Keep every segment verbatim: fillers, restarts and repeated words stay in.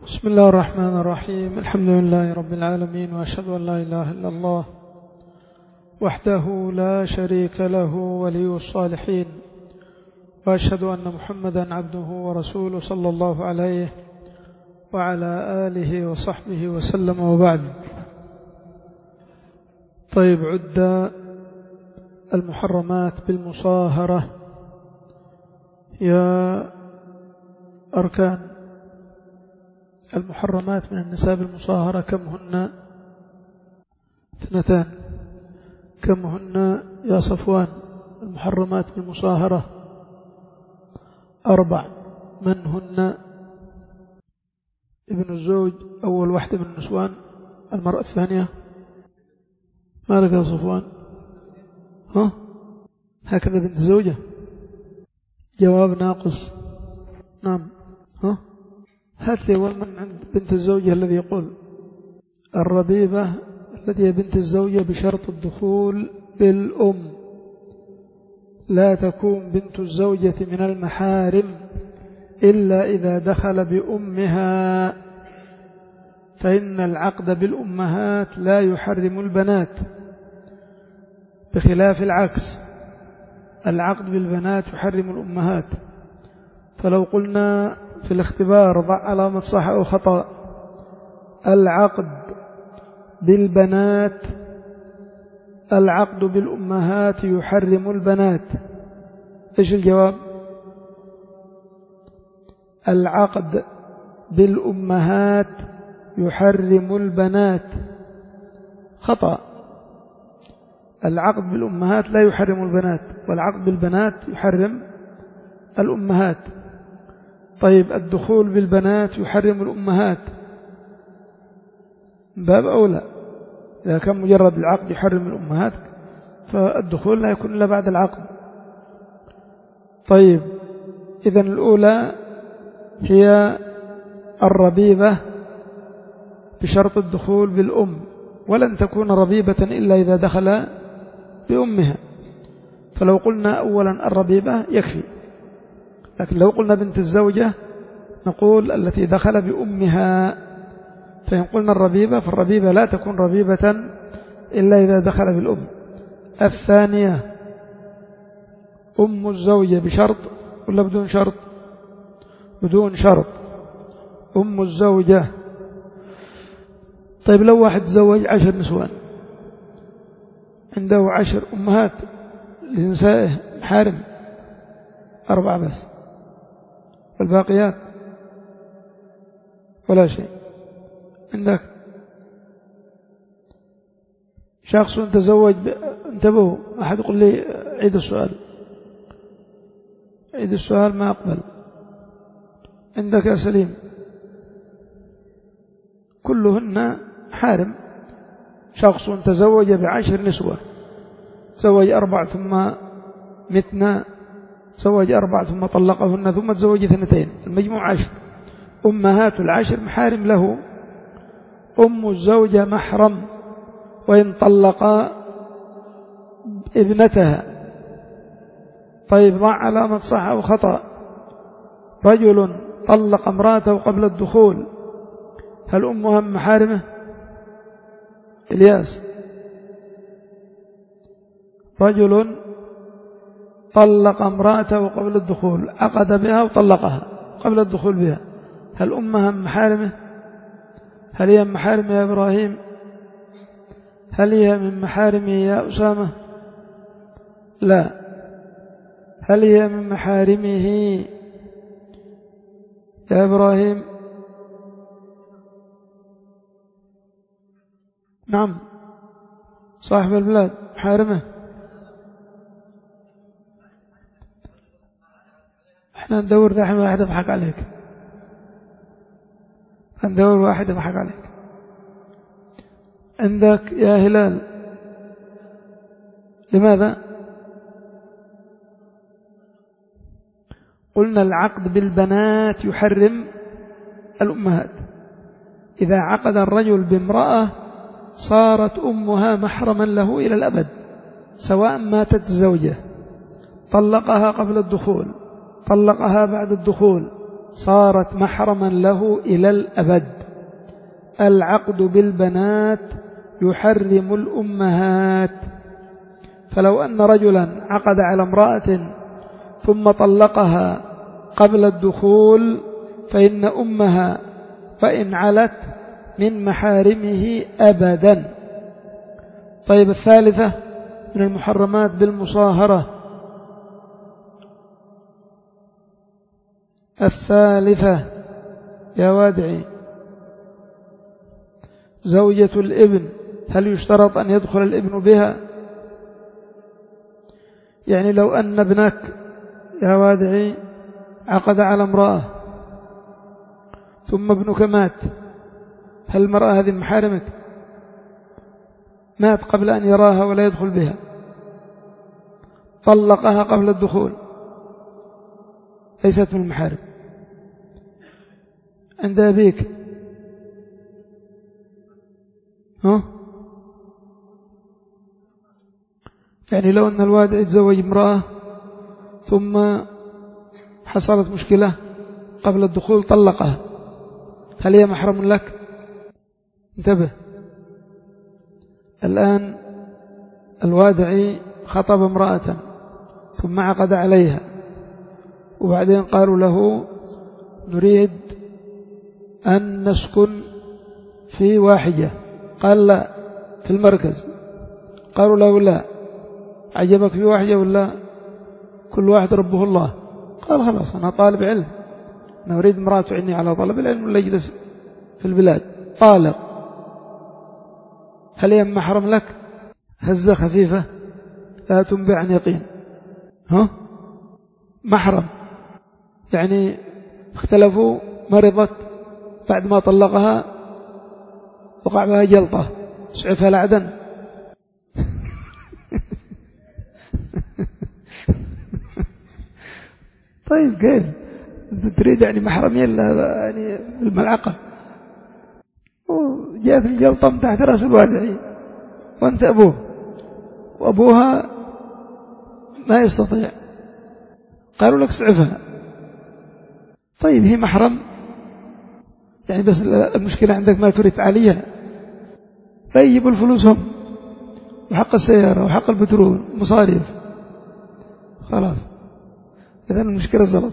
بسم الله الرحمن الرحيم. الحمد لله رب العالمين، وأشهد أن لا إله إلا الله وحده لا شريك له ولي الصالحين، وأشهد أن محمدا عبده ورسوله صلى الله عليه وعلى آله وصحبه وسلم، وبعد. طيب، عد المحرمات بالمصاهرة يا أركان. المحرمات من النساء بالمصاهرة كم هن؟ اثنتان. كم هن يا صفوان المحرمات بالمصاهرة؟ أربع. من هن؟ ابن الزوج أول واحدة من النسوان، المرأة الثانية. مالك يا صفوان؟ ها؟ هكذا بنت الزوجة؟ جواب ناقص. نعم. ها؟ هات لي أول من عند بنت الزوجة الذي يقول الربيبة التي هي بنت الزوجة بشرط الدخول بالأم. لا تكون بنت الزوجة من المحارم إلا إذا دخل بأمها، فإن العقد بالأمهات لا يحرم البنات، بخلاف العكس، العقد بالبنات يحرم الأمهات. فلو قلنا في الاختبار ضع علامة صح أو خطأ، العقد بالبنات العقد بالأمهات يحرم البنات، إيش الجواب؟ العقد بالأمهات يحرم البنات. خطأ. العقد بالأمهات لا يحرم البنات، والعقد بالبنات يحرم الأمهات. طيب، الدخول بالبنات يحرم الأمهات، باب أولى. إذا كان مجرد العقد يحرم الأمهات، فالدخول لا يكون إلا بعد العقد. طيب، إذن الأولى هي الربيبة بشرط الدخول بالأم، ولن تكون ربيبة إلا إذا دخل بأمها. فلو قلنا أولا الربيبة يكفي، لكن لو قلنا بنت الزوجة نقول التي دخل بأمها. فإن قلنا الربيبة فالربيبة لا تكون ربيبة إلا إذا دخل بالأم. الثانية أم الزوجة بشرط ولا بدون شرط؟ بدون شرط. أم الزوجة. طيب، لو واحد زوج عشر نسوان، عنده عشر أمهات لنسائه محارم، أربعة بس، والباقيات ولا شيء. عندك شخص تزوج ب... انتبهوا، أحد يقول لي عيد السؤال، عيد السؤال ما أقبل. عندك يا سليم كلهن حارم. شخص تزوج بعشر نسوة، تزوج أربع ثم متنا، تزوج أربع ثم طلقهن، ثم تزوج اثنتين، المجموع عشر. أمهات العشر محارم له. أم الزوجة محرم وإن طلق ابنتها. طيب، ضع علامة صح أو خطأ. رجل طلق امراته قبل الدخول، هل أمها من محارمه؟ إلياس. رجل طلق امراته قبل الدخول، عقد بها وطلقها قبل الدخول بها، هل أمها من محارمه؟ هل هي من محارمه يا إبراهيم؟ هل هي من محارمه يا أسامة؟ لا. هل هي من محارمه يا إبراهيم؟ نعم، صاحب البلاد محارمه. احنا ندور ذاحين واحد يضحك عليك، ندور واحد يضحك عليك. عندك يا هلال، لماذا؟ قلنا العقد بالبنات يحرم الأمهات. إذا عقد الرجل بامرأة صارت أمها محرما له إلى الأبد، سواء ماتت الزوجة، طلقها قبل الدخول، طلقها بعد الدخول، صارت محرما له إلى الأبد. العقد بالبنات يحرم الأمهات. فلو أن رجلا عقد على امرأة ثم طلقها قبل الدخول فإن أمها فإن علت من محارمه أبدا. طيب الثالثة من المحرمات بالمصاهرة. الثالثة يا وادعي زوجة الابن، هل يشترط أن يدخل الابن بها؟ يعني لو أن ابنك يا وادعي عقد على امرأة ثم ابنك مات، هل المرأة هذه محارمك؟ مات قبل أن يراها ولا يدخل بها، طلقها قبل الدخول، ليست من المحارم. عند أبيك ها؟ يعني لو أن الوادع يتزوج امرأة ثم حصلت مشكلة قبل الدخول طلقها، هل هي محرم لك؟ انتبه، الآن الوادعي خطب امرأة ثم عقد عليها وبعدين قالوا له نريد أن نسكن في واحدة، قال لا في المركز، قالوا له لا، عجبك في واحدة ولا كل واحد ربه الله؟ قال خلاص أنا طالب علم، أنا أريد امرأة تعني على طلب العلم ولا يجلس في البلاد، طالق، هل هي محرم لك؟ هزة خفيفة لا تنبع عن يقين. ها؟ محرم، يعني اختلفوا، مرضت بعد ما طلقها وقع بها جلطة سعفها لعدن طيب كيف أنت تريد يعني محرمية يعني بالملعقة، وجاءت الجلطة من تحت رأس الوادعي وأنت أبوه وأبوها ما يستطيع، قالوا لك سعفها، طيب هي محرم يعني، بس المشكلة عندك ما تريد عليها، فيجيبوا الفلوس هم وحق السيارة وحق البترول مصاريف، خلاص إذا المشكلة زلط.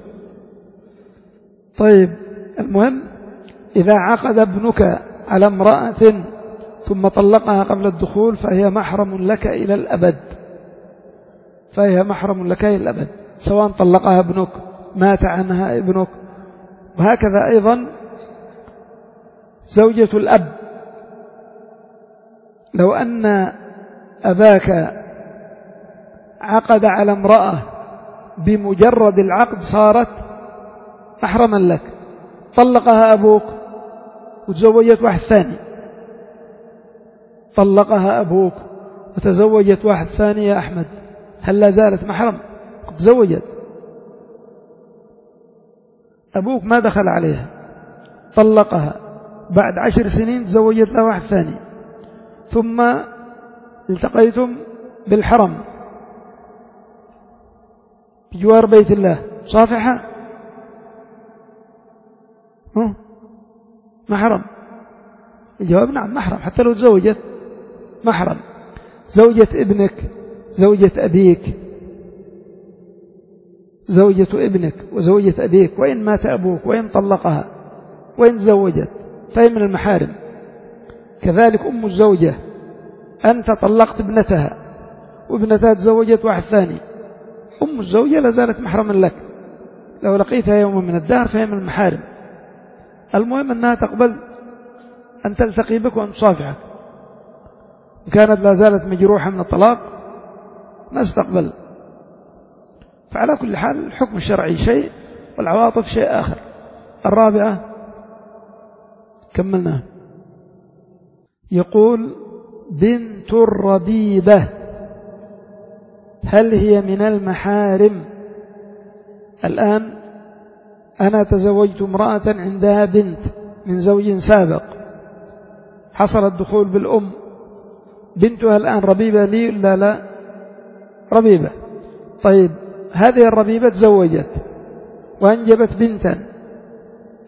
طيب المهم إذا عقد ابنك على امرأة ثم طلقها قبل الدخول فهي محرم لك إلى الأبد، فهي محرم لك إلى الأبد، سواء طلقها ابنك مات عنها ابنك. وهكذا أيضا زوجة الأب، لو أن أباك عقد على امرأة بمجرد العقد صارت محرما لك، طلقها أبوك وتزوجت واحد ثاني، طلقها أبوك وتزوجت واحد ثاني يا أحمد، هل لا زالت محرم؟ قد تزوجت، أبوك ما دخل عليها، طلقها، بعد عشر سنين تزوجت له واحد ثاني، ثم التقيتم بالحرم بجوار بيت الله، صافحة محرم؟ الجواب نعم محرم، حتى لو تزوجت محرم. زوجة ابنك، زوجة أبيك، زوجة ابنك وزوجة أبيك، وإن مات أبوك وإن طلقها وإن تزوجت فهي من المحارم. كذلك أم الزوجة، أنت طلقت ابنتها وابنتها تزوجت واحد ثاني، أم الزوجة لا زالت محرما لك، لو لقيتها يوما من الدهر فهي من المحارم. المهم أنها تقبل أن تلتقي بك وأن تصافحك، إن كانت لا زالت مجروحة من الطلاق ما استقبل. فعلى كل حال الحكم الشرعي شيء والعواطف شيء آخر. الرابعة كملناها. يقول بنت الربيبة هل هي من المحارم؟ الآن أنا تزوجت امرأة عندها بنت من زوج سابق، حصل الدخول بالأم، بنتها الآن ربيبة لي لا لا ربيبة. طيب هذه الربيبة تزوجت وأنجبت بنتا،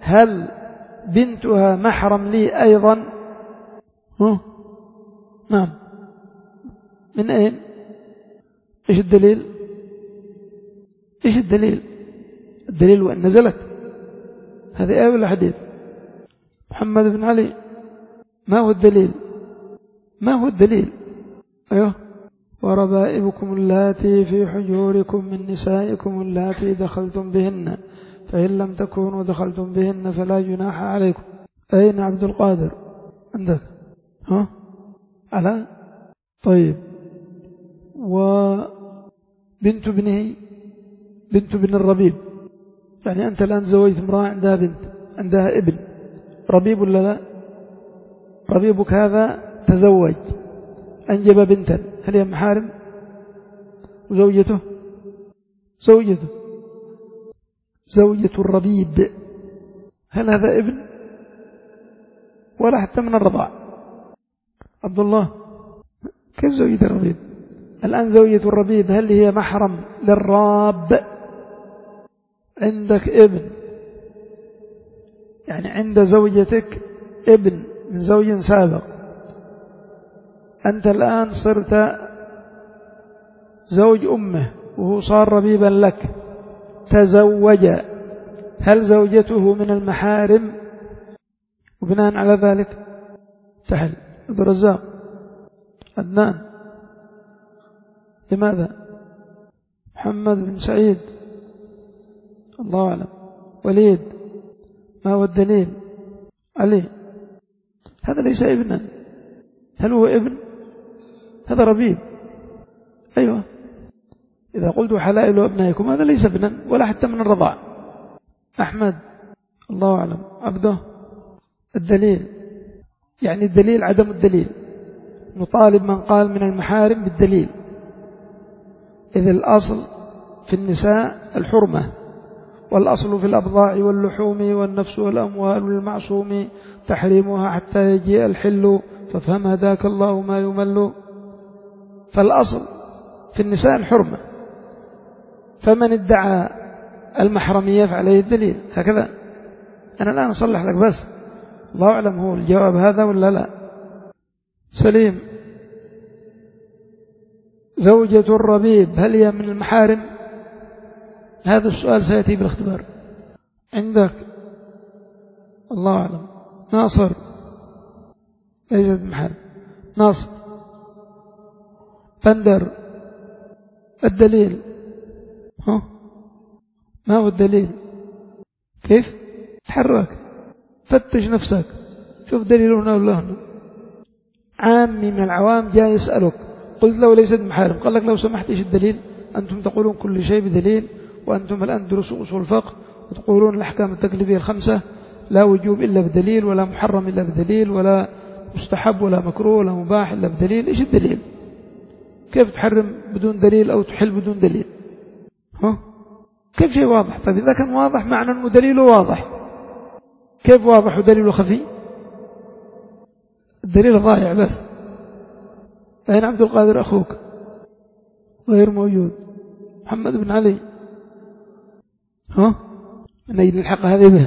هل بنتها محرم لي أيضا؟ ها؟ نعم. من أين؟ إيش الدليل؟ إيش الدليل؟ الدليل وأن نزلت. هذه آية ولا حديث؟ محمد بن علي، ما هو الدليل؟ ما هو الدليل؟ أيوه. وربائبكم اللاتي في حجوركم من نسائكم اللاتي دخلتم بهن فإن لم تكونوا دخلتم بهن فلا جناح عليكم. أين عبد القادر؟ عندك؟ ها؟ على؟ طيب. وبنت ابنه، بنت ابن الربيب، يعني أنت الآن زوجت امرأة عندها بنت، عندها ابن ربيب ولا لا؟ ربيبك هذا تزوج أنجب بنتا، هل هي محارم؟ وزوجته زوجته زوجة الربيب، هل هذا ابن ولا حتى من الرضاع؟ عبد الله، كيف زوجة الربيب؟ الآن زوجة الربيب هل هي محرم للراب؟ عندك ابن، يعني عند زوجتك ابن من زوج سابق، أنت الآن صرت زوج أمه وهو صار ربيبا لك، تزوج، هل زوجته من المحارم؟ وبناء على ذلك تحل. عبد الرزاق، عدنان، لماذا؟ محمد بن سعيد، الله أعلم. وليد، ما هو الدليل؟ علي، هذا ليس ابنا، هل هو ابن؟ هذا ربيب. أيوة، إذا قلت حلائل أبنائكم هذا ليس ابنا ولا حتى من الرضاع. أحمد، الله أعلم. عبده، الدليل، يعني الدليل عدم الدليل، نطالب من قال من المحارم بالدليل، إذ الأصل في النساء الحرمة، والأصل في الأبضاع واللحوم والنفس والأموال والمعصوم تحريمها حتى يجيء الحل، فافهم هداك الله ما يمل. فالأصل في النساء الحرمة، فمن ادعى المحرمية فعليه الدليل. هكذا أنا الآن أصلح لك بس، الله أعلم هو الجواب هذا ولا لا. سليم، زوجة الربيب هل هي من المحارم؟ هذا السؤال سيأتي بالاختبار. عندك؟ الله أعلم. ناصر، ليست محارم. ناصر، بندر، الدليل؟ ها؟ ما هو الدليل؟ كيف؟ تحرك، فتش نفسك، شوف دليل هنا ولا هنا. عامي من العوام جاء يسألك، قلت له ليست محارم، قال لك لو سمحت إيش الدليل؟ أنتم تقولون كل شيء بدليل، وأنتم الآن درسوا أصول الفقه وتقولون الأحكام التكليفية الخمسة لا وجوب إلا بدليل، ولا محرم إلا بدليل، ولا مستحب ولا مكروه ولا مباح إلا بدليل. إيش الدليل؟ كيف تحرم بدون دليل أو تحل بدون دليل؟ ها؟ كيف شيء واضح؟ طيب إذا كان واضح معنى أنه دليله واضح، كيف واضح ودليله خفي؟ الدليل ضايع بس. أين عبد القادر أخوك؟ غير موجود. محمد بن علي، ها؟ نجد الحق هذه بها.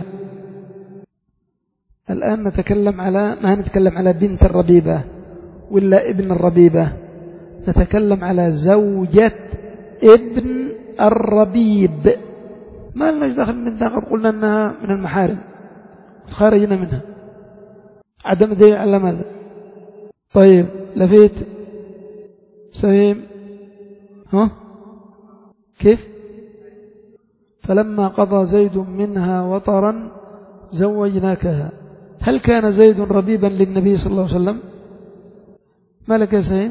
الآن نتكلم على، ما نتكلم على بنت الربيبة ولا ابن الربيبة، نتكلم على زوجة ابن الربيب. ما لناش داخل من داخل، قلنا أنها من المحارم خارجنا منها، عدم دليل على ماذا؟ طيب لفيت، سهيم، ها؟ كيف؟ فلما قضى زيد منها وطرا زوجناكها. هل كان زيد ربيبا للنبي صلى الله عليه وسلم؟ ما لك يا سهيم؟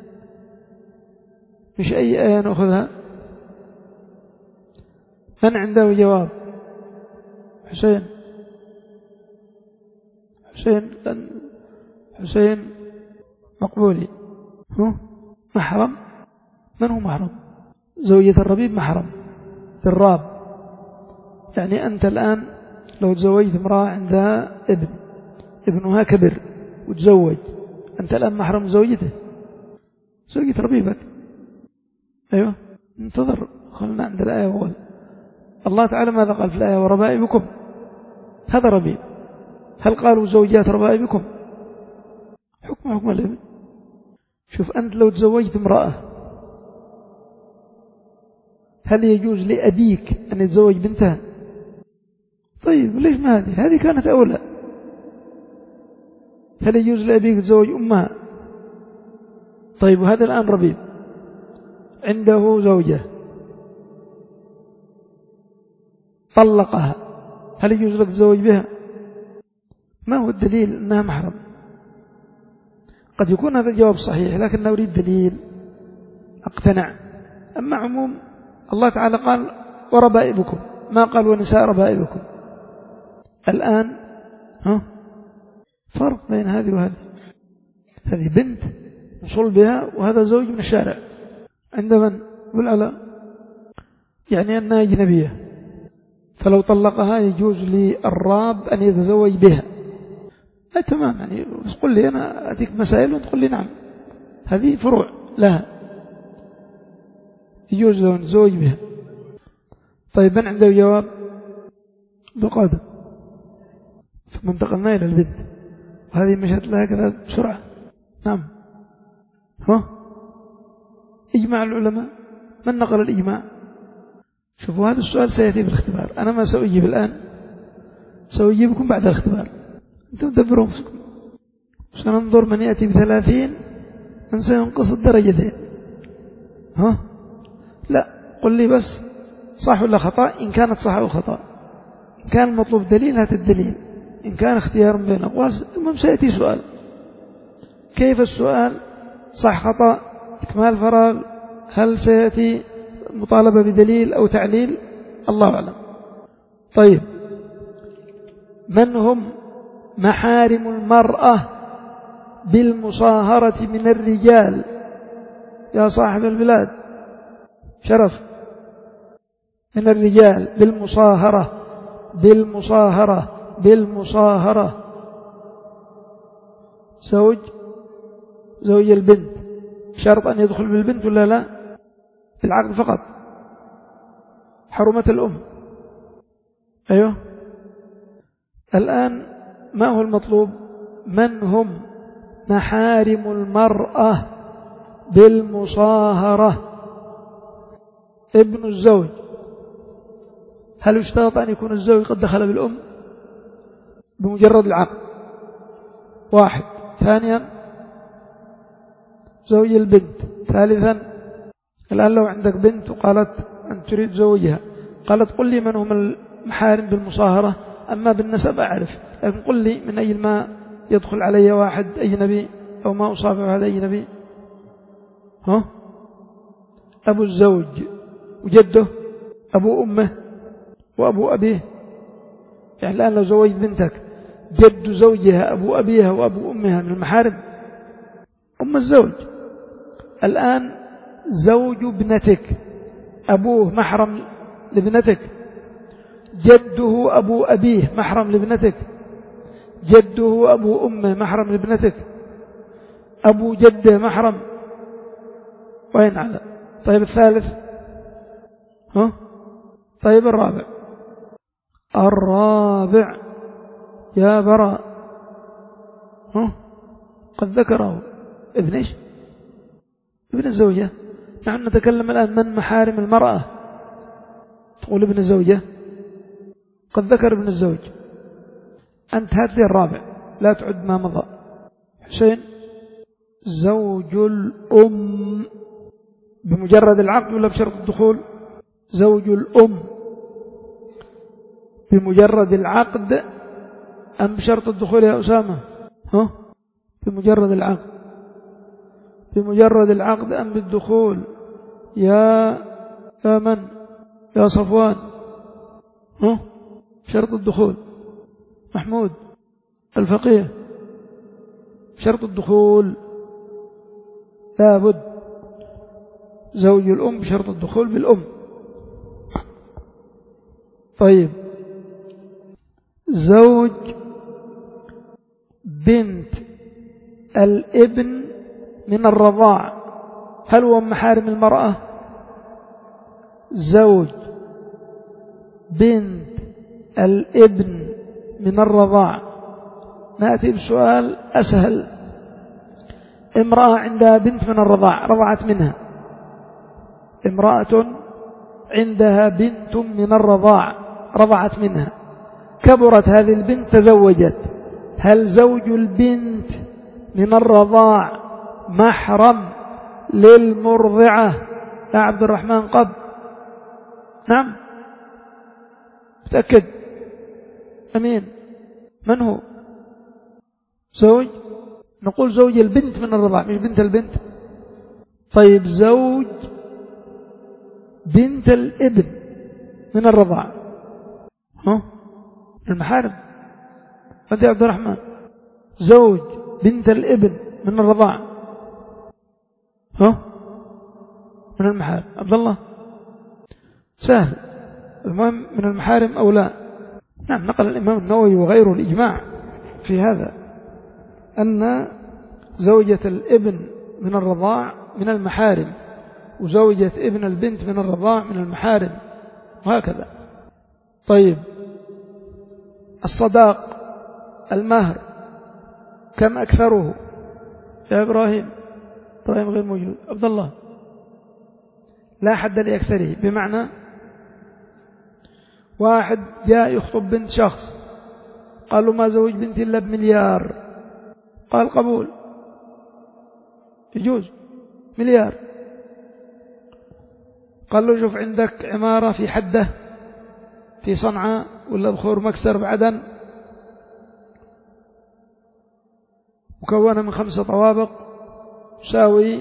مش أي آية نأخذها؟ من عنده جواب؟ حسين، حسين حسين مقبولي. هو محرم؟ من هو محرم؟ زوجة الربيب محرم للراب. يعني أنت الآن لو تزوجت امرأة عندها ابن، ابنها كبر وتزوج، أنت الآن محرم زوجته، زوجة ربيبك. أيوة، انتظر، خلنا عند الآية أول. الله تعالى ماذا قال في الآية؟ وربائبكم هذا ربيب. هل قالوا زوجات ربائبكم؟ حكم حكم الابن. شوف أنت لو تزوجت امرأة هل يجوز لأبيك أن يتزوج بنتها؟ طيب ليش ما هذه؟ هذه كانت أولى. هل يجوز لأبيك يتزوج أمها؟ طيب وهذا الآن ربيب عنده زوجة طلقها، هل يجوز لك تتزوج بها؟ ما هو الدليل أنها محرم؟ قد يكون هذا الجواب صحيح لكن أريد دليل أقتنع. أما عموم الله تعالى قال وربائبكم، ما قال ونساء ربائبكم. الآن ها فرق بين هذه وهذه. هذه بنت وصل بها وهذا زوج من الشارع عند من؟ بالعلا، يعني أنها أجنبية، فلو طلقها يجوز للراب أن يتزوج بها. أي تمام، يعني قل لي أنا أتيك مسائل وتقول لي نعم، هذه فروع لها يجوز له نتزوج بها. طيب من عنده جواب؟ بقادم. ثم انتقلنا إلى البنت وهذه مشت لها كذا بسرعة. نعم. ها إجماع العلماء، من نقل الإجماع؟ شوفوا هذا السؤال سيأتي بالاختبار، أنا ما سأجيب الآن، سأجيبكم بعد الاختبار. أنتم دبروا أنفسكم، سننظر من يأتي بثلاثين من سينقص الدرجتين. ها لا، قل لي بس صح ولا خطأ. إن كانت صح أو خطأ، إن كان المطلوب دليل هات الدليل، إن كان اختيار بين أقوال ثم سيأتي سؤال. كيف السؤال؟ صح خطأ، إكمال فراغ، هل سيأتي مطالبة بدليل أو تعليل؟ الله أعلم. طيب من هم محارم المرأة بالمصاهرة من الرجال يا صاحب البلاد؟ شرف. من الرجال بالمصاهرة بالمصاهرة بالمصاهرة زوج زوج البنت، شرط أن يدخل بالبنت ولا لا؟ بالعقد فقط. حرمة الأم. أيوه. الآن ما هو المطلوب؟ من هم محارم المرأة بالمصاهرة؟ ابن الزوج، هل يشترط أن يكون الزوج قد دخل بالأم بمجرد العقد؟ واحد. ثانيا زوج البنت. ثالثا الآن لو عندك بنت وقالت أن تريد زوجها، قالت قل لي من هم المحارم بالمصاهرة، أما بالنسب أعرف، لكن قل لي من أي ما يدخل علي واحد أجنبي أو ما أصافه هذا أجنبي. ها أبو الزوج وجده، أبو أمه وأبو أبيه. يعني الآن لو زوجت بنتك جد زوجها أبو أبيها وأبو أمها من المحارم. أم الزوج. الآن زوج ابنتك أبوه محرم لابنتك، جده أبو أبيه محرم لابنتك، جده أبو أمه محرم لابنتك، أبو جده محرم. وين على؟ طيب الثالث؟ ها؟ طيب الرابع. الرابع يا براء، ها؟ قد ذكره ابن إيش؟ ابن الزوجة. نحن نتكلم الآن من محارم المرأة، تقول ابن الزوجة، قد ذكر ابن الزوج. أنت هات لي الرابع، لا تعد ما مضى. حسين زوج الأم بمجرد العقد ولا بشرط الدخول؟ زوج الأم بمجرد العقد أم بشرط الدخول يا أسامة؟ ها؟ بمجرد العقد. بمجرد العقد أم بالدخول يا يا من؟ يا صفوان. ها؟ شرط الدخول. محمود الفقيه، شرط الدخول لابد زوج الأم بشرط الدخول بالأم. طيب زوج بنت الابن من الرضاع هل هو محارم المرأة؟ زوج بنت الابن من الرضاع. نأتي بسؤال أسهل. امرأة عندها بنت من الرضاع رضعت منها، امرأة عندها بنت من الرضاع رضعت منها، كبرت هذه البنت تزوجت، هل زوج البنت من الرضاع محرم للمرضعة يا عبد الرحمن قب؟ نعم متأكد؟ أمين من هو؟ زوج؟ نقول زوج البنت من الرضاع مش بنت البنت. طيب زوج بنت الابن من الرضاع ها المحارم. أنت يا عبد الرحمن زوج بنت الابن من الرضاع ها من المحارم. عبد الله سهل. المهم من المحارم أو لا. نعم نقل الإمام النووي وغيره الإجماع في هذا أن زوجة الابن من الرضاع من المحارم، وزوجة ابن البنت من الرضاع من المحارم، وهكذا. طيب الصداق المهر كم أكثره يا إبراهيم؟ إبراهيم غير موجود. عبد الله لا حد لأكثره، بمعنى واحد جاء يخطب بنت شخص قال له ما زوج بنتي إلا بمليار، قال قبول يجوز مليار. قال له شوف عندك عمارة في حدة في صنعاء ولا بخور مكسر بعدن مكونة من خمسة طوابق تساوي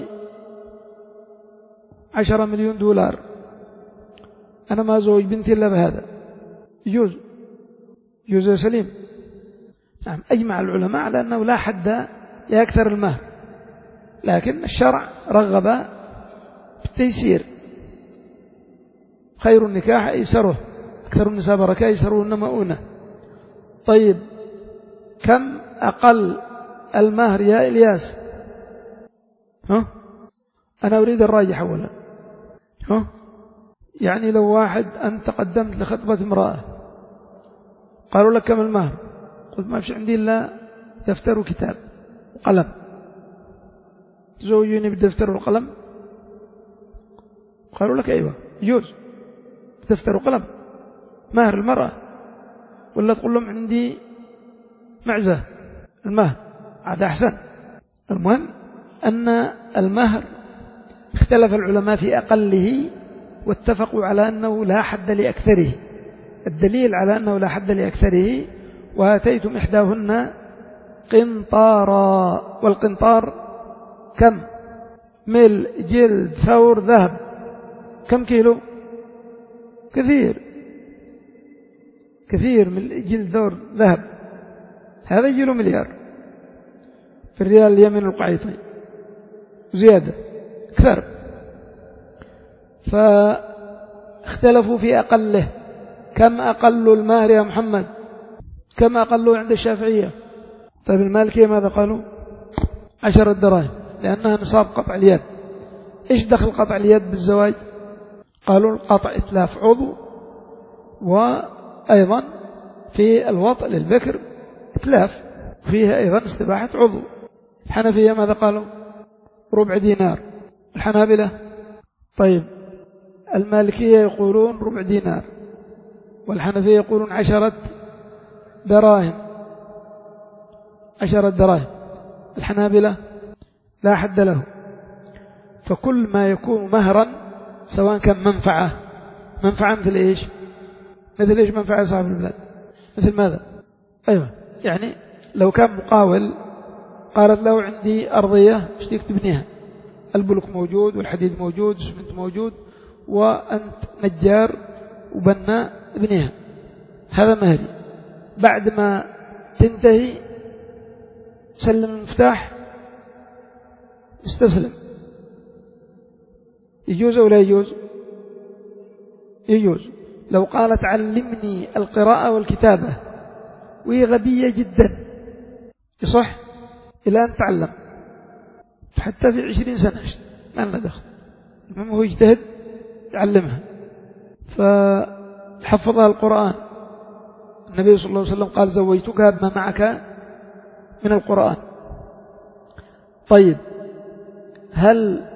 عشرة مليون دولار، أنا ما زوج بنتي إلا بهذا، يجوز يجوز يا سليم. نعم أجمع العلماء على أنه لا حد لأكثر المهر، لكن الشرع رغب بالتيسير، خير النكاح أيسره، أكثر النساء بركة أيسرهن مؤونة. طيب كم أقل المهر يا إلياس؟ ها أنا أريد الراجح أولا. ها يعني لو واحد أنت قدمت لخطبة امرأة قالوا لك كم المهر؟ قلت ما في عندي إلا دفتر وكتاب وقلم، تزوجوني بالدفتر والقلم؟ قالوا لك أيوة يجوز دفتر وقلم مهر المرأة، ولا تقول لهم عندي معزة المهر؟ هذا أحسن. المهم أن المهر اختلف العلماء في أقله واتفقوا على أنه لا حد لأكثره. الدليل على أنه لا حد لأكثره وآتيتم إحداهن قنطارا، والقنطار كم؟ مل جلد ثور ذهب، كم كيلو؟ كثير كثير من جلد ثور ذهب، هذا يجي له مليار في الريال اليمين القعيطي زيادة أكثر. فاختلفوا في أقله. كم أقل المهر يا محمد؟ كم أقله عند الشافعية؟ طيب المالكية ماذا قالوا؟ عشرة دراهم، لأنها نصاب قطع اليد. إيش دخل قطع اليد بالزواج؟ قالوا القطع إتلاف عضو، وأيضا في الوطء للبكر إتلاف، فيها أيضا استباحة عضو. الحنفية ماذا قالوا؟ ربع دينار. الحنابلة طيب المالكية يقولون ربع دينار، والحنفية يقولون عشرة دراهم عشرة دراهم. الحنابلة لا حد له. فكل ما يكون مهرا سواء كان منفعة منفعة مثل إيش؟ مثل إيش منفعة صاحب البلاد؟ مثل ماذا؟ أيوة يعني لو كان مقاول قالت له عندي أرضية اشتيك تبنيها، البلوك موجود والحديد موجود والسمنت موجود وأنت نجار وبناء ابنيها، هذا مهري. بعد ما تنتهي سلم المفتاح استسلم، يجوز ولا يجوز؟ يجوز. لو قالت علمني القراءة والكتابة وهي غبية جدا يصح إلى أن تعلم، حتى في عشرين سنة ما لنا دخل، المهم هو يجتهد يعلمها، فحفظها القرآن النبي صلى الله عليه وسلم قال زوجتك بما معك من القرآن. طيب هل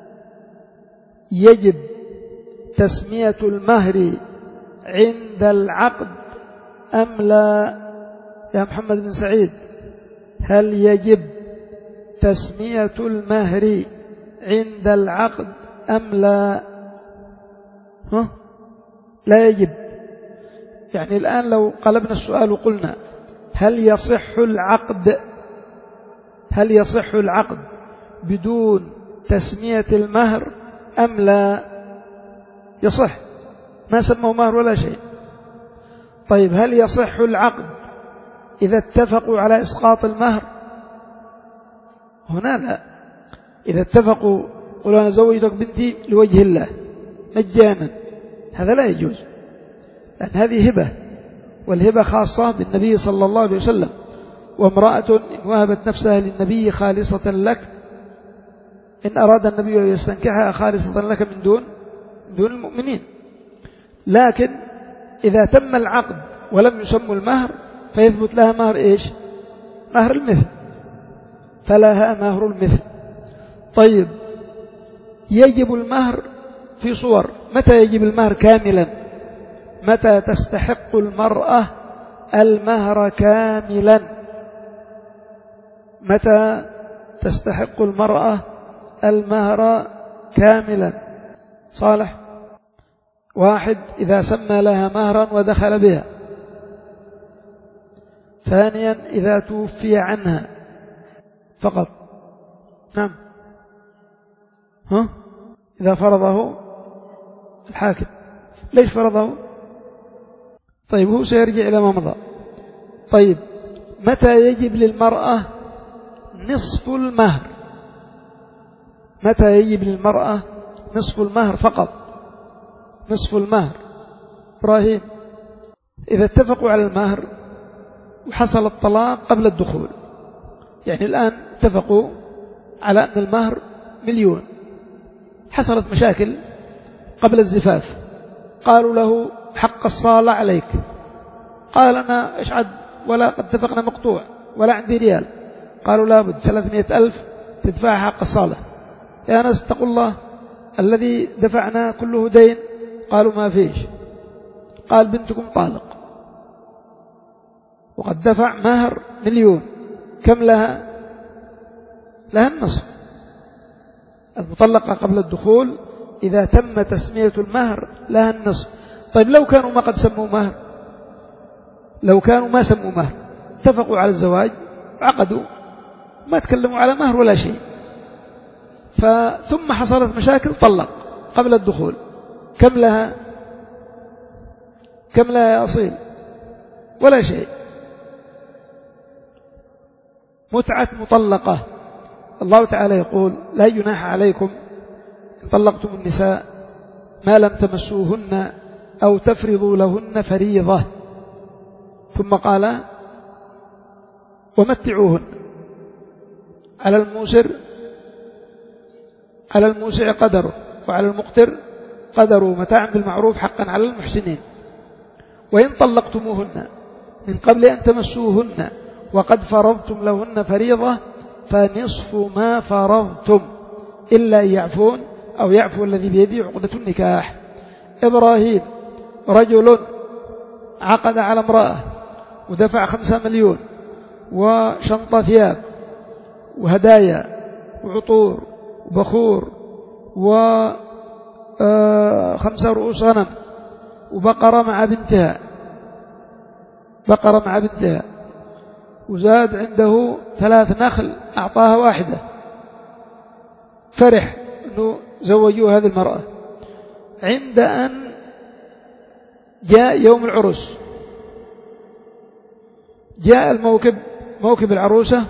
يجب تسمية المهر عند العقد أم لا يا محمد بن سعيد؟ هل يجب تسمية المهر عند العقد أم لا؟ ها؟ لا يجب. يعني الآن لو قلبنا السؤال وقلنا هل يصح العقد هل يصح العقد بدون تسمية المهر أم لا؟ يصح، ما سموا مهر ولا شيء. طيب هل يصح العقد إذا اتفقوا على إسقاط المهر؟ هنا لا. إذا اتفقوا قلوا أنا زوجتك بنتي لوجه الله مجانا، هذا لا يجوز، لأن هذه هبة، والهبة خاصة بالنبي صلى الله عليه وسلم. وامرأة إن وهبت نفسها للنبي خالصة لك، إن أراد النبي أن يستنكحها خالصة لك من دون من دون المؤمنين. لكن إذا تم العقد ولم يسموا المهر فيثبت لها مهر إيش؟ مهر المثل، فلها مهر المثل. طيب يجب المهر في صور. متى يجب المهر كاملا؟ متى تستحق المرأة المهر كاملا؟ متى تستحق المرأة المهر كاملا؟ صالح. واحد، إذا سمى لها مهرا ودخل بها. ثانيا، إذا توفي عنها فقط. نعم. ها؟ إذا فرضه الحاكم. ليش فرضه؟ طيب هو سيرجع إلى ما مضى. طيب متى يجب للمرأة نصف المهر؟ متى يجب للمرأة نصف المهر فقط؟ نصف المهر. إبراهيم، إذا اتفقوا على المهر وحصل الطلاق قبل الدخول، يعني الآن اتفقوا على أن المهر مليون، حصلت مشاكل قبل الزفاف، قالوا له حق الصالة عليك، قال أنا إيش عد ولا قد اتفقنا مقطوع ولا عندي ريال، قالوا لابد ثلاثمائة ألف تدفع حق الصالة. يا ناس اتقوا الله، الذي دفعنا كله دين. قالوا ما فيش. قال بنتكم طالق، وقد دفع مهر مليون، كم لها؟ لها النصف. المطلقة قبل الدخول إذا تم تسمية المهر لها النصف. طيب لو كانوا ما قد سموا مهر، لو كانوا ما سموا مهر، اتفقوا على الزواج عقدوا، ما تكلموا على مهر ولا شيء، ثم حصلت مشاكل طلق قبل الدخول، كم لها؟ كم لها يا أصيل؟ ولا شيء. متعة مطلقة. الله تعالى يقول لا جناح عليكم إن طلقتم النساء ما لم تمسوهن أو تفرضوا لهن فريضة، ثم قال ومتعوهن على الموسر على الموسع قدره وعلى المقتر قدره متاعا بالمعروف حقا على المحسنين. وإن طلقتموهن من قبل أن تمسوهن وقد فرضتم لهن فريضة فنصف ما فرضتم إلا أن يعفون أو يعفو الذي بيده عقدة النكاح. إبراهيم، رجل عقد على امرأة ودفع خمسة مليون وشنطة ثياب وهدايا وعطور وبخور وخمسة رؤوس غنم وبقرة مع بنتها بقرة مع بنتها وزاد عنده ثلاث نخل أعطاها واحدة، فرح أنه زوجوا هذه المرأة. عند أن جاء يوم العرس، جاء الموكب موكب العروسة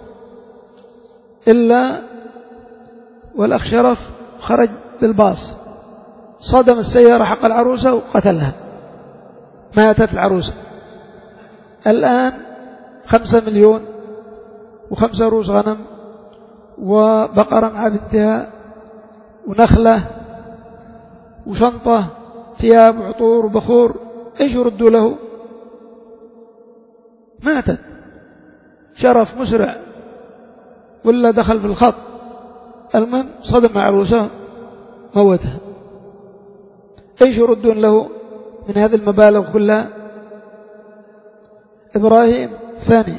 إلا والأخ شرف خرج بالباص، صدم السيارة حق العروسة وقتلها، ماتت العروسة. الآن خمسة مليون وخمسة روس غنم وبقرة مع بنتها ونخلة وشنطة ثياب وعطور وبخور، إيش يردوا له؟ ماتت، شرف مسرع ولا دخل في الخط، المهم صدم عروسه موتها. ايش يردون له من هذه المبالغ كلها؟ إبراهيم ثاني،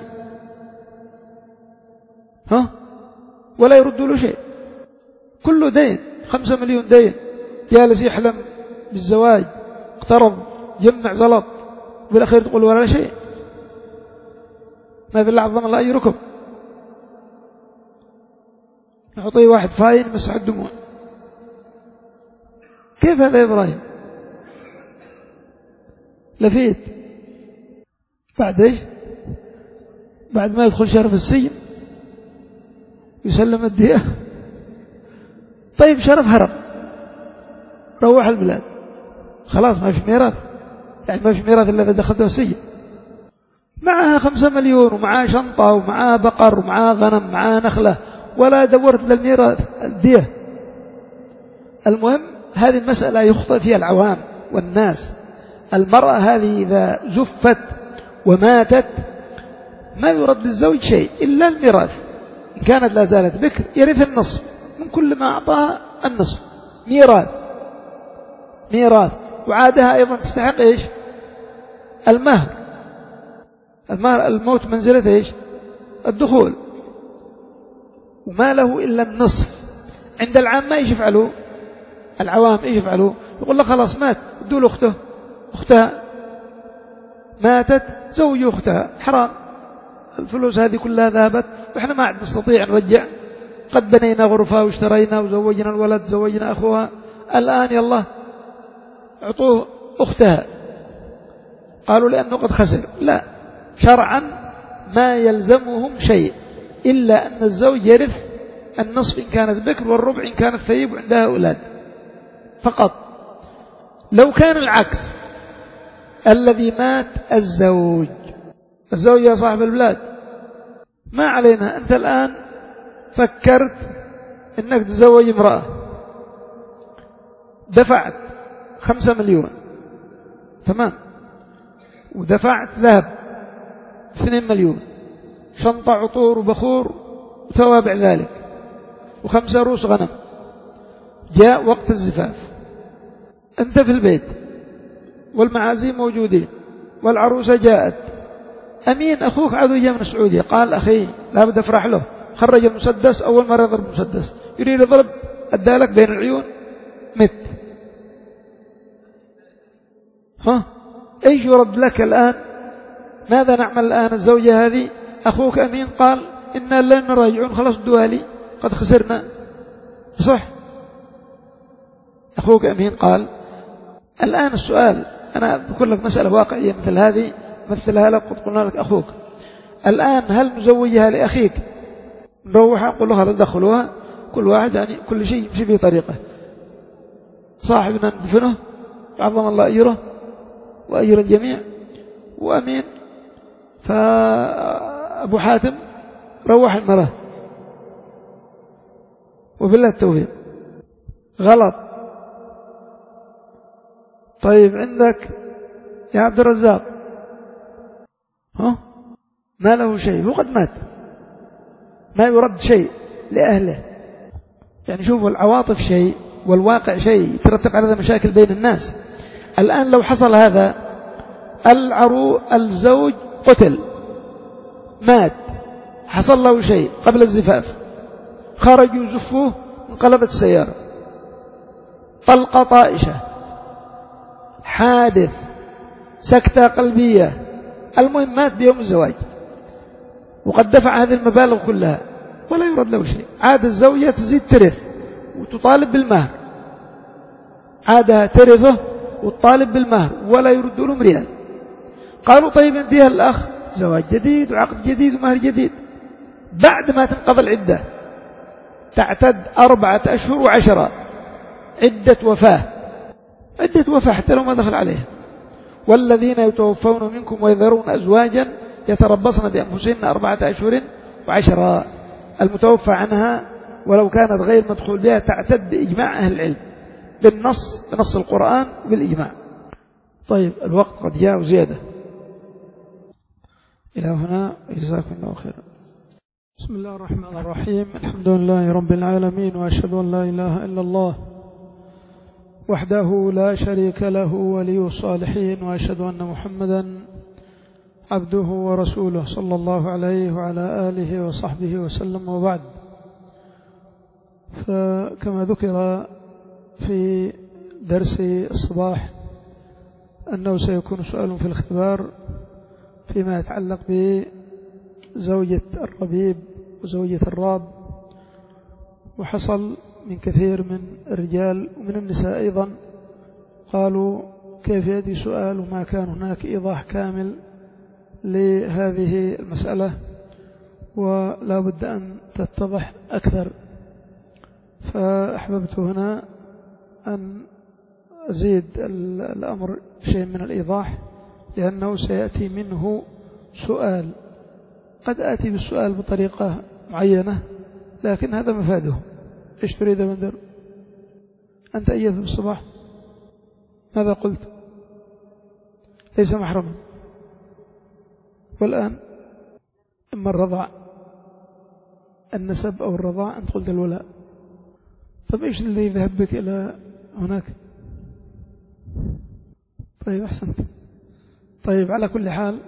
ها، ولا يردوا له شيء، كله دين، خمسة مليون دين، جالس يحلم بالزواج، اقترب، جمع زلط، بالأخير تقول ولا شيء. ما في الله عظم الله أجركم. نعطيه واحد فاين مسح الدموع. كيف هذا يا إبراهيم؟ لفيت بعد ايش؟ بعد ما يدخل شرف السجن يسلم الدية. طيب شرف هرب، روح البلاد، خلاص ما في ميراث، يعني ما في ميراث إلا إذا دخلته السجن. معها خمسة مليون ومعها شنطة ومعها بقر ومعها غنم ومعها نخلة، ولا دورت للميراث الدية. المهم هذه المسألة يخطئ فيها العوام والناس. المرأة هذه إذا زفت وماتت ما يرد للزوج شيء إلا الميراث. إن كانت لا زالت بكر يرث النصف من كل ما أعطاها، النصف ميراث، ميراث. وعادها أيضا تستحق إيش؟ المهر. المهر الموت منزلة إيش؟ الدخول. وما له إلا النصف. عند العام ما إيش يفعلوا؟ العوام إيش يفعلوا؟ يقول لك خلاص مات، ادوا له أخته، أختها ماتت، زوج أختها، حرام، الفلوس هذه كلها ذهبت وإحنا ما عاد نستطيع نرجع، قد بنينا غرفة واشترينا وزوجنا الولد، زوجنا أخوها، الآن يلا اعطوه أختها. قالوا لأنه قد خسر. لا، شرعا ما يلزمهم شيء إلا أن الزوج يرث النصف إن كانت بكر والربع إن كانت ثيب وعندها أولاد فقط. لو كان العكس، الذي مات الزوج، الزوج يا صاحب البلاد ما علينا، أنت الآن فكرت أنك تزوج امرأة، دفعت خمسة مليون، تمام، ودفعت ذهب اثنين مليون، شنطة عطور وبخور وتوابع ذلك، وخمسة روس غنم. جاء وقت الزفاف، أنت في البيت والمعازيم موجودين والعروسة جاءت، أمين أخوك عدو جاء من السعودية، قال أخي لا بد أفرح له، خرج المسدس، أول مرة يضرب المسدس، يريد يضرب الدالك بين العيون، مت. ها إيش يرد لك الآن؟ ماذا نعمل الآن؟ الزوجة هذه أخوك أمين قال إنا لن نراجعون، خلاص الدوالي قد خسرنا، صح؟ أخوك أمين قال. الآن السؤال، أنا أذكر لك مسألة واقعية مثل هذه مثلها لك، قد قلنا لك أخوك الآن، هل نزوجها لأخيك نروحها نقول له هل دخلوها؟ كل واحد يعني كل شيء يمشي في طريقه. صاحبنا ندفنه عظم الله أجره وأجر الجميع، وأمين فأبو حاتم روح المرأة، وبالله التوفيق. غلط. طيب عندك يا عبد الرزاق، ها ما له شيء، هو قد مات، ما يرد شيء لأهله. يعني شوفوا العواطف شيء والواقع شيء، ترتب على هذا مشاكل بين الناس. الآن لو حصل هذا، العرو الزوج قتل، مات، حصل له شيء قبل الزفاف، خرجوا زفوه، انقلبت السيارة، طلقة طائشة، حادث، سكتة قلبية، المهم مات بيوم الزواج، وقد دفع هذه المبالغ كلها ولا يرد له شيء. عاد الزوجة تزيد ترث وتطالب بالمهر، عادها ترثه وتطالب بالمهر ولا يرد لهم ريال. قالوا طيب انتهى الأخ، زواج جديد وعقد جديد ومهر جديد. بعد ما تنقضي العدة تعتد أربعة أشهر وعشرة، عدة وفاة، عدة وفاة حتى لو ما دخل عليها. والذين يتوفون منكم ويذرون أزواجا يتربصن بأنفسهن أربعة أشهر وعشرة. المتوفى عنها ولو كانت غير مدخول بها تعتد بإجماع أهل العلم، بالنص، بنص القرآن وبالإجماع. طيب الوقت قد جاء وزيادة. إلى هنا، جزاكم الله خيرا. بسم الله الرحمن الرحيم. الحمد لله رب العالمين، وأشهد أن لا إله إلا الله وحده لا شريك له ولي الصالحين، وأشهد أن محمدا عبده ورسوله صلى الله عليه وعلى آله وصحبه وسلم. وبعد، فكما ذكر في درس الصباح أنه سيكون سؤال في الاختبار فيما يتعلق بزوجة الربيب وزوجة الراب، وحصل من كثير من الرجال ومن النساء أيضا قالوا كيف يأتي سؤال وما كان هناك إيضاح كامل لهذه المسألة، ولا بد أن تتضح أكثر. فأحببت هنا أن أزيد الأمر شيء من الإيضاح، لأنه سيأتي منه سؤال. قد آتي بالسؤال بطريقة معينة، لكن هذا مفاده. إيش تريد يا بندر؟ أنت أيث بالصباح ماذا قلت؟ ليس محرما. والآن إما الرضاع، النسب أو الرضاع، أنت قلت الولاء. طيب إيش الذي ذهب بك إلى هناك؟ طيب أحسنت. طيب على كل حال،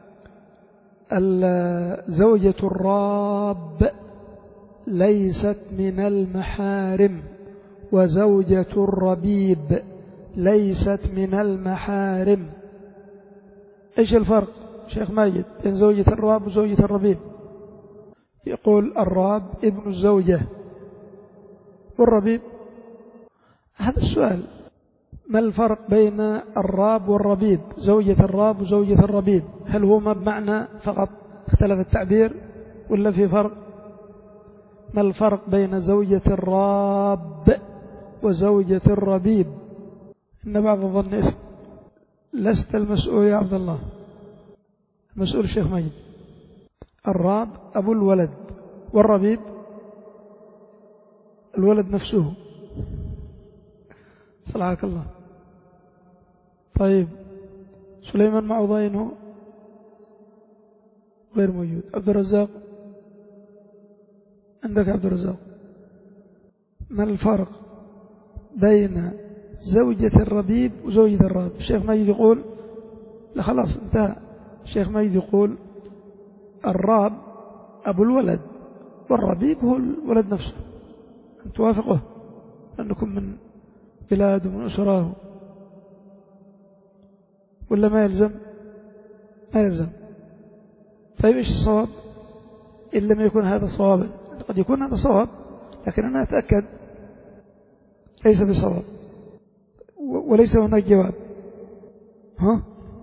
زوجة الراب ليست من المحارم، وزوجة الربيب ليست من المحارم. إيش الفرق شيخ ماجد بين زوجة الراب وزوجة الربيب؟ يقول الراب ابن الزوجة، والربيب. هذا السؤال، ما الفرق بين الراب والربيب؟ زوجة الراب وزوجة الربيب، هل هما بمعنى فقط اختلف التعبير ولا في فرق؟ ما الفرق بين زوجة الراب وزوجة الربيب؟ إن بعض الظن إثم. لست المسؤول يا عبد الله، المسؤول الشيخ مجد. الراب أبو الولد، والربيب الولد نفسه. صلحك الله. طيب سليمان معوضين غير موجود. عبد الرزاق، عندك عبد الرزاق، ما الفرق بين زوجة الربيب وزوجة الراب؟ الشيخ ماجد يقول لا خلاص انتهى. الشيخ ماجد يقول الراب أبو الولد، والربيب هو الولد نفسه. أن توافقه أنكم من بلاد ومن أسراه، ولا ما يلزم؟ ما يلزم. طيب إيش الصواب؟ إن لم يكن هذا صوابا، قد يكون هذا صواب لكن أنا أتأكد ليس بصواب، وليس هناك جواب. ها؟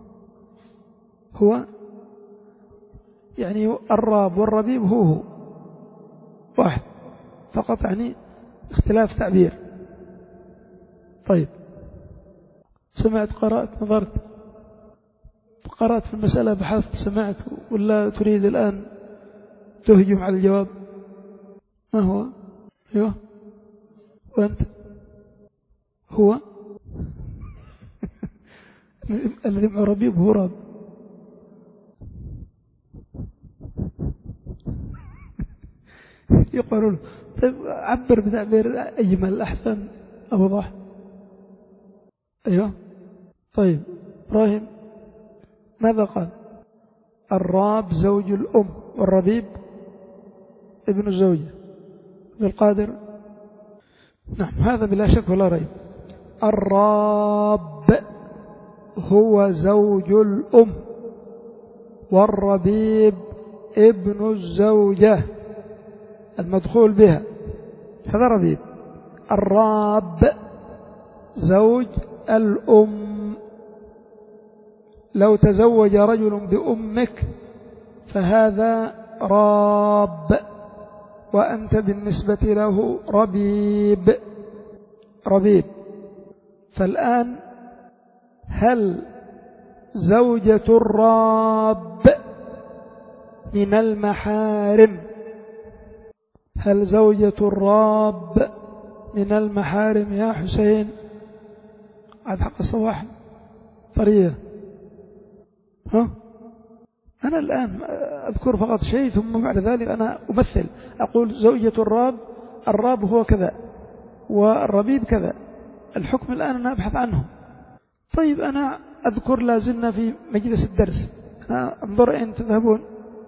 هو يعني الراب والربيب هو هو واحد فقط، يعني اختلاف تعبير. طيب سمعت، قرأت، نظرت، قرأت في المسألة، بحثت، سمعت، ولا تريد الآن تهجم على الجواب؟ ما هو؟ أيوه. وأنت؟ هو الذي مع ربيب هو راب. يقولون طيب عبر بتعبير أجمل أحسن أوضح. أيوه. طيب إبراهيم ماذا قال؟ الراب زوج الأم، والربيب ابن الزوجة. ابن القادر؟ نعم، هذا بلا شك ولا ريب. الراب هو زوج الأم، والربيب ابن الزوجة المدخول بها، هذا ربيب. الراب زوج الأم. لو تزوج رجل بأمك فهذا راب، وأنت بالنسبة له ربيب. ربيب. فالآن هل زوجة الراب من المحارم؟ هل زوجة الراب من المحارم يا حسين؟ عاد حق الصباح طرية. ها أنا الآن أذكر فقط شيء ثم بعد ذلك أنا أمثل أقول زوجة الراب، الراب هو كذا والربيب كذا. الحكم الآن أنا أبحث عنه. طيب أنا أذكر لازلنا في مجلس الدرس، أنا انظر أين تذهبون.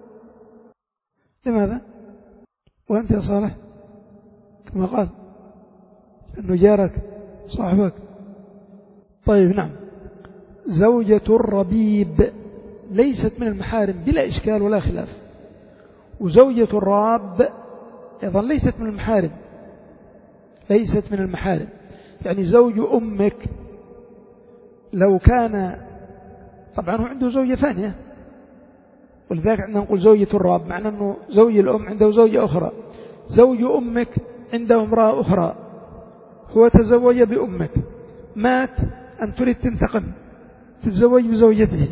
لماذا؟ وأنت يا صالح كما قال أنه جارك صاحبك. طيب نعم، زوجة الربيب ليست من المحارم بلا إشكال ولا خلاف، وزوجة الراب أيضا ليست من المحارم، ليست من المحارم. يعني زوج أمك لو كان، طبعا هو عنده زوجة ثانية، ولذلك عندنا نقول زوجة الراب، معنى أنه زوج الأم عنده زوجة أخرى. زوج أمك عنده امرأة أخرى، هو تزوج بأمك، مات، أن تريد تنتقم تتزوج بزوجته،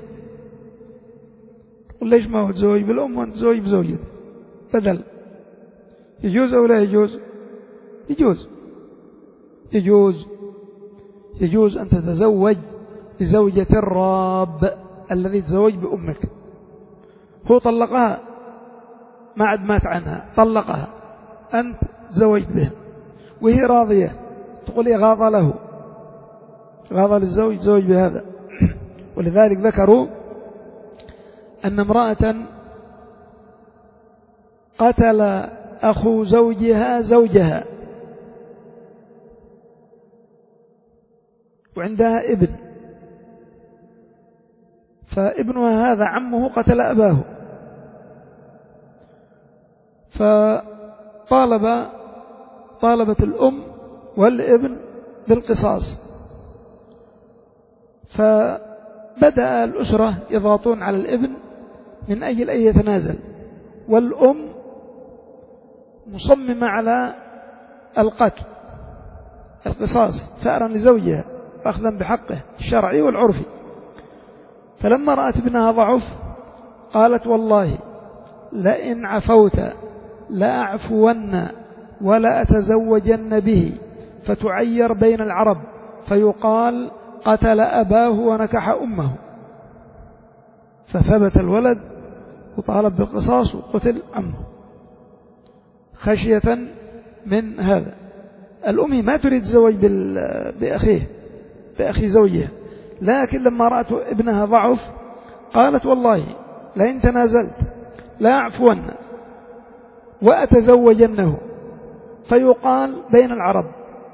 قل ليش ما هو تزوج بالأم وأنت تزوج بزوجته بدل؟ يجوز أو لا يجوز؟ يجوز يجوز يجوز أن تتزوج بزوجة الراب الذي تزوج بأمك. هو طلقها ما عاد مات عنها، طلقها، أنت تزوجت بها وهي راضية، تقول إغاظ له، غاض للزوج زوج بهذا. ولذلك ذكروا أن امرأة قتل أخو زوجها زوجها وعندها ابن، فابنها هذا عمه قتل أباه، فطالب طالبت الأم والابن بالقصاص، فبدأ الأسرة يضغطون على الابن من أجل أن يتنازل، والأم مصممة على القتل القصاص ثأرا لزوجها أخذا بحقه الشرعي والعرفي. فلما رأت ابنها ضعف قالت والله لئن عفوت لأعفون ولا أتزوجن به فتعير بين العرب فيقال قتل أباه ونكح أمه. فثبت الولد وطالب بالقصاص وقتل عمه خشية من هذا. الأم ما تريد تزوج بأخيه بأخي زوجها، لكن لما رأت ابنها ضعف قالت والله لئن تنازلت لا أعفون وأتزوجنه فيقال بين العرب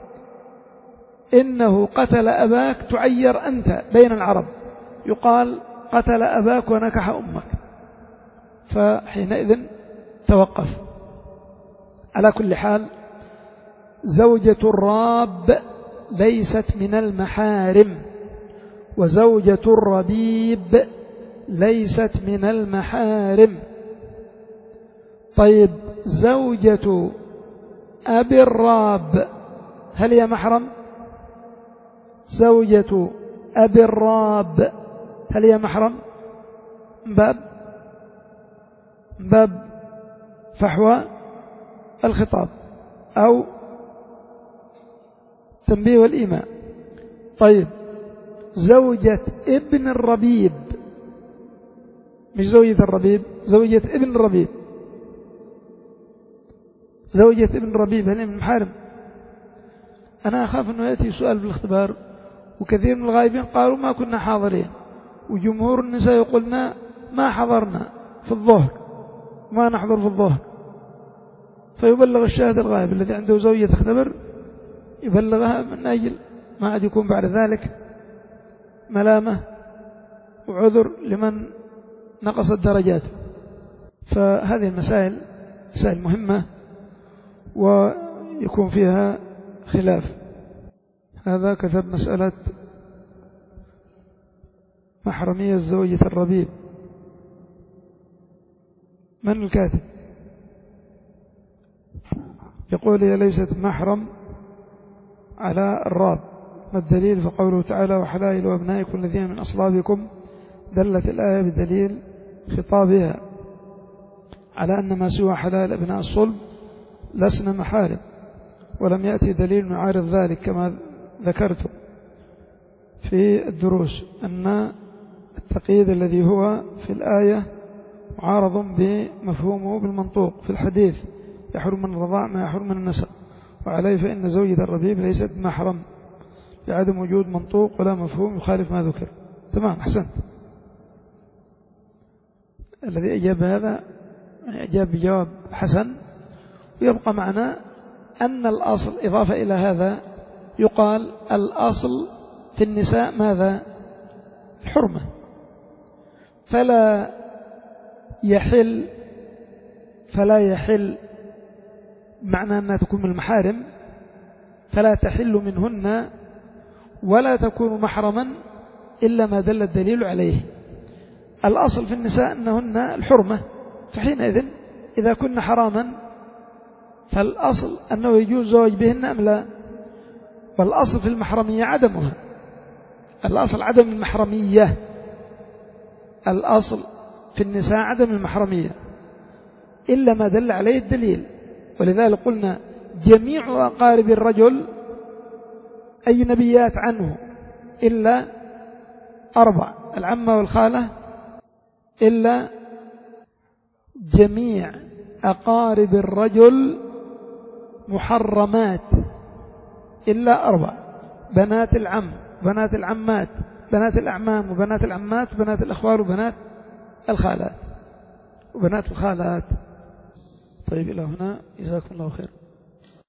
إنه قتل أباك تعير أنت بين العرب، يقال قتل أباك ونكح أمك. فحينئذ توقف. على كل حال زوجة الراب ليست من المحارم، وزوجة الربيب ليست من المحارم. طيب زوجة أبي الراب هل هي محرم؟ زوجة أبي الراب هل هي محرم؟ باب باب فحوى الخطاب أو تنبيه والإيماء. طيب زوجة ابن الربيب، مش زوجة الربيب، زوجة ابن الربيب، زوجة ابن الربيب هل هي من المحارم؟ أنا أخاف أنه يأتي سؤال بالاختبار وكثير من الغائبين قالوا ما كنا حاضرين، وجمهور النساء يقولنا ما حضرنا في الظهر ما نحضر في الظهر، فيبلغ الشاهد الغائب الذي عنده زوجة تختبر يبلغها من أجل ما عاد يكون بعد ذلك ملامة وعذر لمن نقص الدرجات. فهذه المسائل مسائل مهمة ويكون فيها خلاف. هذا كتب مسألة محرمية زوجة الربيب. من الكاتب؟ يقول هي ليست محرم على الراب. ما الدليل؟ فقوله تعالى وحلائل وابنائكم الذين من أصلابكم، دلت الآية بدليل خطابها على أن ما سوى حلال أبناء الصلب لسنا محارم، ولم يأتي دليل يعارض ذلك كما ذكرت في الدروس أن التقييد الذي هو في الآية معارض بمفهومه بالمنطوق في الحديث يحرم من الرضاع ما يحرم من النسب، وعليه فإن زوجة الربيب ليست محرم لعدم وجود منطوق ولا مفهوم يخالف ما ذكر. تمام، أحسنت. الذي أجاب هذا أجاب بجواب حسن. ويبقى معنا أن الأصل إضافة إلى هذا يقال الأصل في النساء ماذا؟ الحرمة، فلا يحل فلا يحل معنى أنها تكون من المحارم، فلا تحل منهن ولا تكون محرما إلا ما دل الدليل عليه. الأصل في النساء أنهن الحرمة، فحينئذ إذا كن حراما فالأصل أنه يجوز زواج بهن أم لا؟ والأصل في المحرمية عدمها، الأصل عدم المحرمية، الأصل في النساء عدم المحرمية إلا ما دل عليه الدليل. ولذلك قلنا جميع أقارب الرجل أجنبيات عنه إلا أربع: العمة والخالة، إلا جميع أقارب الرجل محرمات إلا أربع: بنات العم، بنات العمات، بنات الأعمام، وبنات العمات، وبنات الأخوال، وبنات الخالات وبنات الخالات. طيب إلى هنا، جزاكم الله خير.